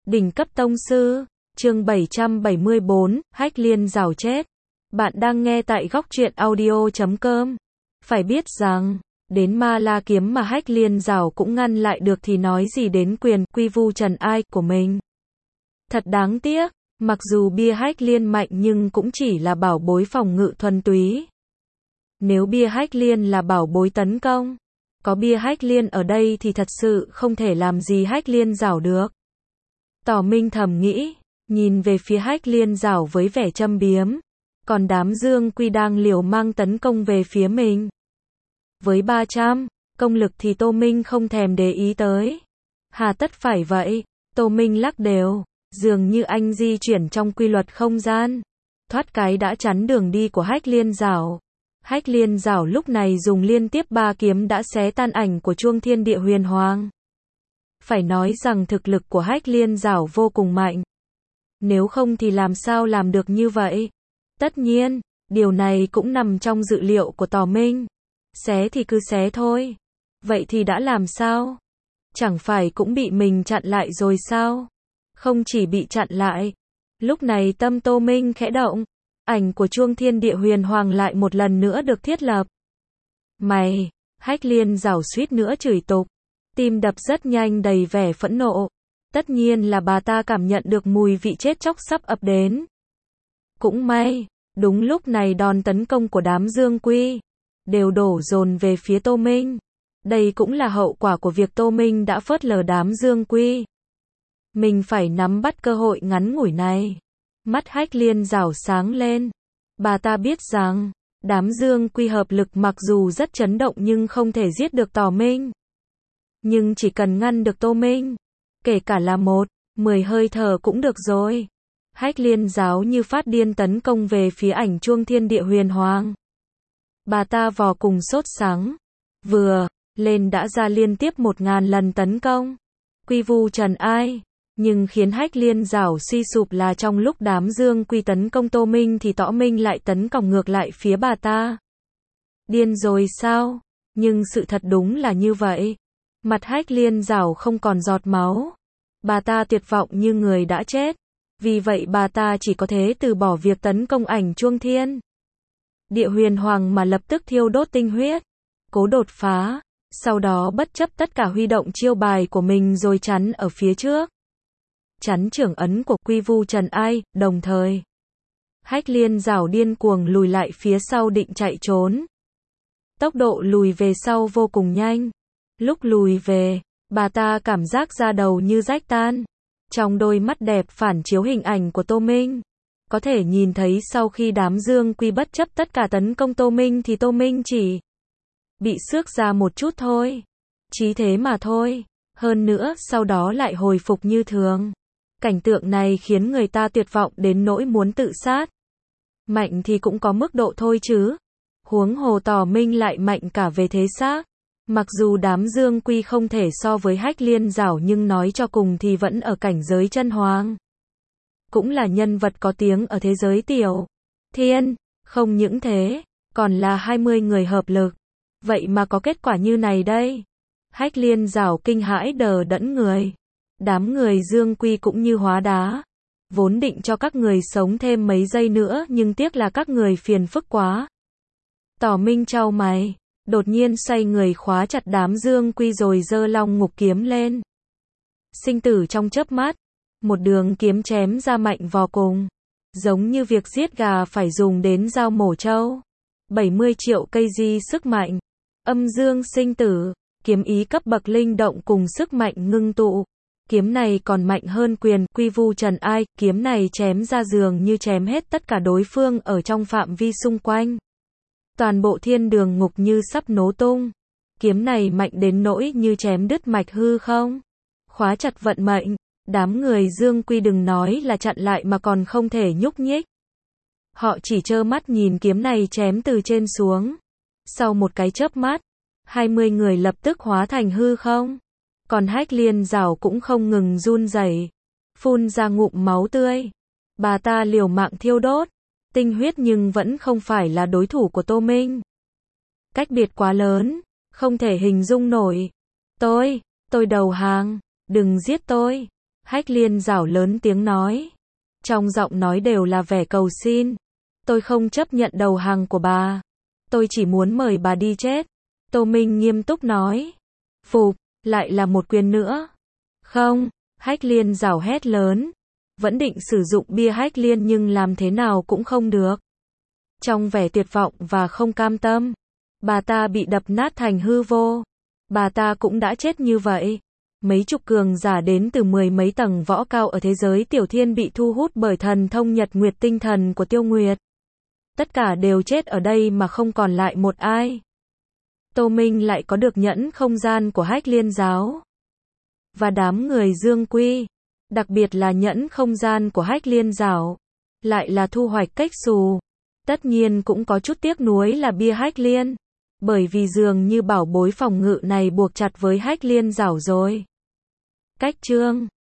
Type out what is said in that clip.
Đỉnh cấp tông sư, chương 774, Hách Liên rào chết. Bạn đang nghe tại góc truyện audio.com. Phải biết rằng, đến Ma La kiếm mà Hách Liên rào cũng ngăn lại được thì nói gì đến quyền quy vu trần ai của mình. Thật đáng tiếc, mặc dù bia Hách Liên mạnh nhưng cũng chỉ là bảo bối phòng ngự thuần túy. Nếu bia Hách Liên là bảo bối tấn công, có bia Hách Liên ở đây thì thật sự không thể làm gì Hách Liên rào được. Tỏ Minh thầm nghĩ, nhìn về phía Hách Liên rào với vẻ châm biếm, còn đám Dương Quy đang liều mang tấn công về phía mình. Với 300 công lực thì Tô Minh không thèm để ý tới. Hà tất phải vậy, Tô Minh lắc đều, dường như anh di chuyển trong quy luật không gian, thoát cái đã chắn đường đi của Hách Liên rào. Hách Liên rào lúc này dùng liên tiếp 3 kiếm đã xé tan ảnh của chuông thiên địa huyền hoàng. Phải nói rằng thực lực của Hách Liên rào vô cùng mạnh. Nếu không thì làm sao làm được như vậy? Tất nhiên, điều này cũng nằm trong dự liệu của Tỏ Minh. Xé thì cứ xé thôi. Vậy thì đã làm sao? Chẳng phải cũng bị mình chặn lại rồi sao? Không chỉ bị chặn lại. Lúc này tâm Tô Minh khẽ động. Ảnh của chuông thiên địa huyền hoàng lại một lần nữa được thiết lập. Mày, Hách Liên rào suýt nữa chửi tục. Tim đập rất nhanh đầy vẻ phẫn nộ. Tất nhiên là bà ta cảm nhận được mùi vị chết chóc sắp ập đến. Cũng may, đúng lúc này đòn tấn công của đám Dương Quy đều đổ dồn về phía Tô Minh. Đây cũng là hậu quả của việc Tô Minh đã phớt lờ đám Dương Quy. Mình phải nắm bắt cơ hội ngắn ngủi này. Mắt Hách Liên rào sáng lên. Bà ta biết rằng, đám Dương Quy hợp lực mặc dù rất chấn động nhưng không thể giết được Tỏ Minh. Nhưng chỉ cần ngăn được Tô Minh, kể cả là 10 hơi thở cũng được rồi. Hách Liên giáo như phát điên tấn công về phía ảnh chuông thiên địa huyền hoàng. Bà ta vò cùng sốt sắng. Vừa lên đã ra liên tiếp 1000 lần tấn công. Quy vu trần ai. Nhưng khiến Hách Liên rào suy sụp là trong lúc đám Dương Quy tấn công Tô Minh thì Tỏ Minh lại tấn công ngược lại phía bà ta. Điên rồi sao? Nhưng sự thật đúng là như vậy. Mặt Hách Liên rào không còn giọt máu. Bà ta tuyệt vọng như người đã chết. Vì vậy bà ta chỉ có thể từ bỏ việc tấn công ảnh chuông thiên địa huyền hoàng mà lập tức thiêu đốt tinh huyết, cố đột phá. Sau đó bất chấp tất cả huy động chiêu bài của mình rồi chắn ở phía trước. Chắn trưởng ấn của quy vu trần ai, đồng thời Hách Liên rào điên cuồng lùi lại phía sau định chạy trốn. Tốc độ lùi về sau vô cùng nhanh. Lúc lùi về, bà ta cảm giác da đầu như rách tan. Trong đôi mắt đẹp phản chiếu hình ảnh của Tô Minh. Có thể nhìn thấy sau khi đám Dương Quy bất chấp tất cả tấn công Tô Minh thì Tô Minh chỉ bị xước ra một chút thôi. Chỉ thế mà thôi. Hơn nữa sau đó lại hồi phục như thường. Cảnh tượng này khiến người ta tuyệt vọng đến nỗi muốn tự sát. Mạnh thì cũng có mức độ thôi chứ. Huống hồ Tỏ Minh lại mạnh cả về thế xác. Mặc dù đám Dương Quy không thể so với Hách Liên rào nhưng nói cho cùng thì vẫn ở cảnh giới chân hoàng. Cũng là nhân vật có tiếng ở thế giới tiểu thiên. Không những thế, còn là 20 người hợp lực. Vậy mà có kết quả như này đây. Hách Liên rào kinh hãi đờ đẫn người. Đám người Dương Quy cũng như hóa đá. Vốn định cho các người sống thêm mấy giây nữa nhưng tiếc là các người phiền phức quá. Tỏ Minh chau mày. Đột nhiên xoay người khóa chặt đám Dương Quy rồi giơ long ngục kiếm lên. Sinh tử trong chớp mắt. Một đường kiếm chém ra mạnh vô cùng. Giống như việc giết gà phải dùng đến dao mổ trâu. 70 triệu cây di sức mạnh. Âm dương sinh tử. Kiếm ý cấp bậc linh động cùng sức mạnh ngưng tụ. Kiếm này còn mạnh hơn quyền quy vu trần ai. Kiếm này chém ra dường như chém hết tất cả đối phương ở trong phạm vi xung quanh. Toàn bộ thiên đường ngục như sắp nổ tung. Kiếm này mạnh đến nỗi như chém đứt mạch hư không. Khóa chặt vận mệnh. Đám người Dương Quy đừng nói là chặn lại mà còn không thể nhúc nhích. Họ chỉ trơ mắt nhìn kiếm này chém từ trên xuống. Sau một cái chớp mắt, 20 người lập tức hóa thành hư không. Còn Hách Liên rào cũng không ngừng run rẩy, phun ra ngụm máu tươi. Bà ta liều mạng thiêu đốt tinh huyết nhưng vẫn không phải là đối thủ của Tô Minh. Cách biệt quá lớn, không thể hình dung nổi. Tôi đầu hàng, đừng giết tôi. Hách Liên Giảo lớn tiếng nói. Trong giọng nói đều là vẻ cầu xin. Tôi không chấp nhận đầu hàng của bà. Tôi chỉ muốn mời bà đi chết. Tô Minh nghiêm túc nói. Phục, lại là một quyền nữa. Không, Hách Liên Giảo hét lớn. Vẫn định sử dụng bia Hách Liên nhưng làm thế nào cũng không được. Trong vẻ tuyệt vọng và không cam tâm, bà ta bị đập nát thành hư vô. Bà ta cũng đã chết như vậy. Mấy chục cường giả đến từ 10 mấy tầng võ cao ở thế giới Tiểu Thiên bị thu hút bởi thần thông Nhật Nguyệt tinh thần của Tiêu Nguyệt. Tất cả đều chết ở đây mà không còn lại một ai. Tô Minh lại có được nhẫn không gian của Hách Liên giáo. Và đám người Dương Quy, đặc biệt là nhẫn không gian của Hách Liên Giảo, lại là thu hoạch cách xù. Tất nhiên cũng có chút tiếc nuối là bia Hách Liên, bởi vì dường như bảo bối phòng ngự này buộc chặt với Hách Liên Giảo rồi. Cách chương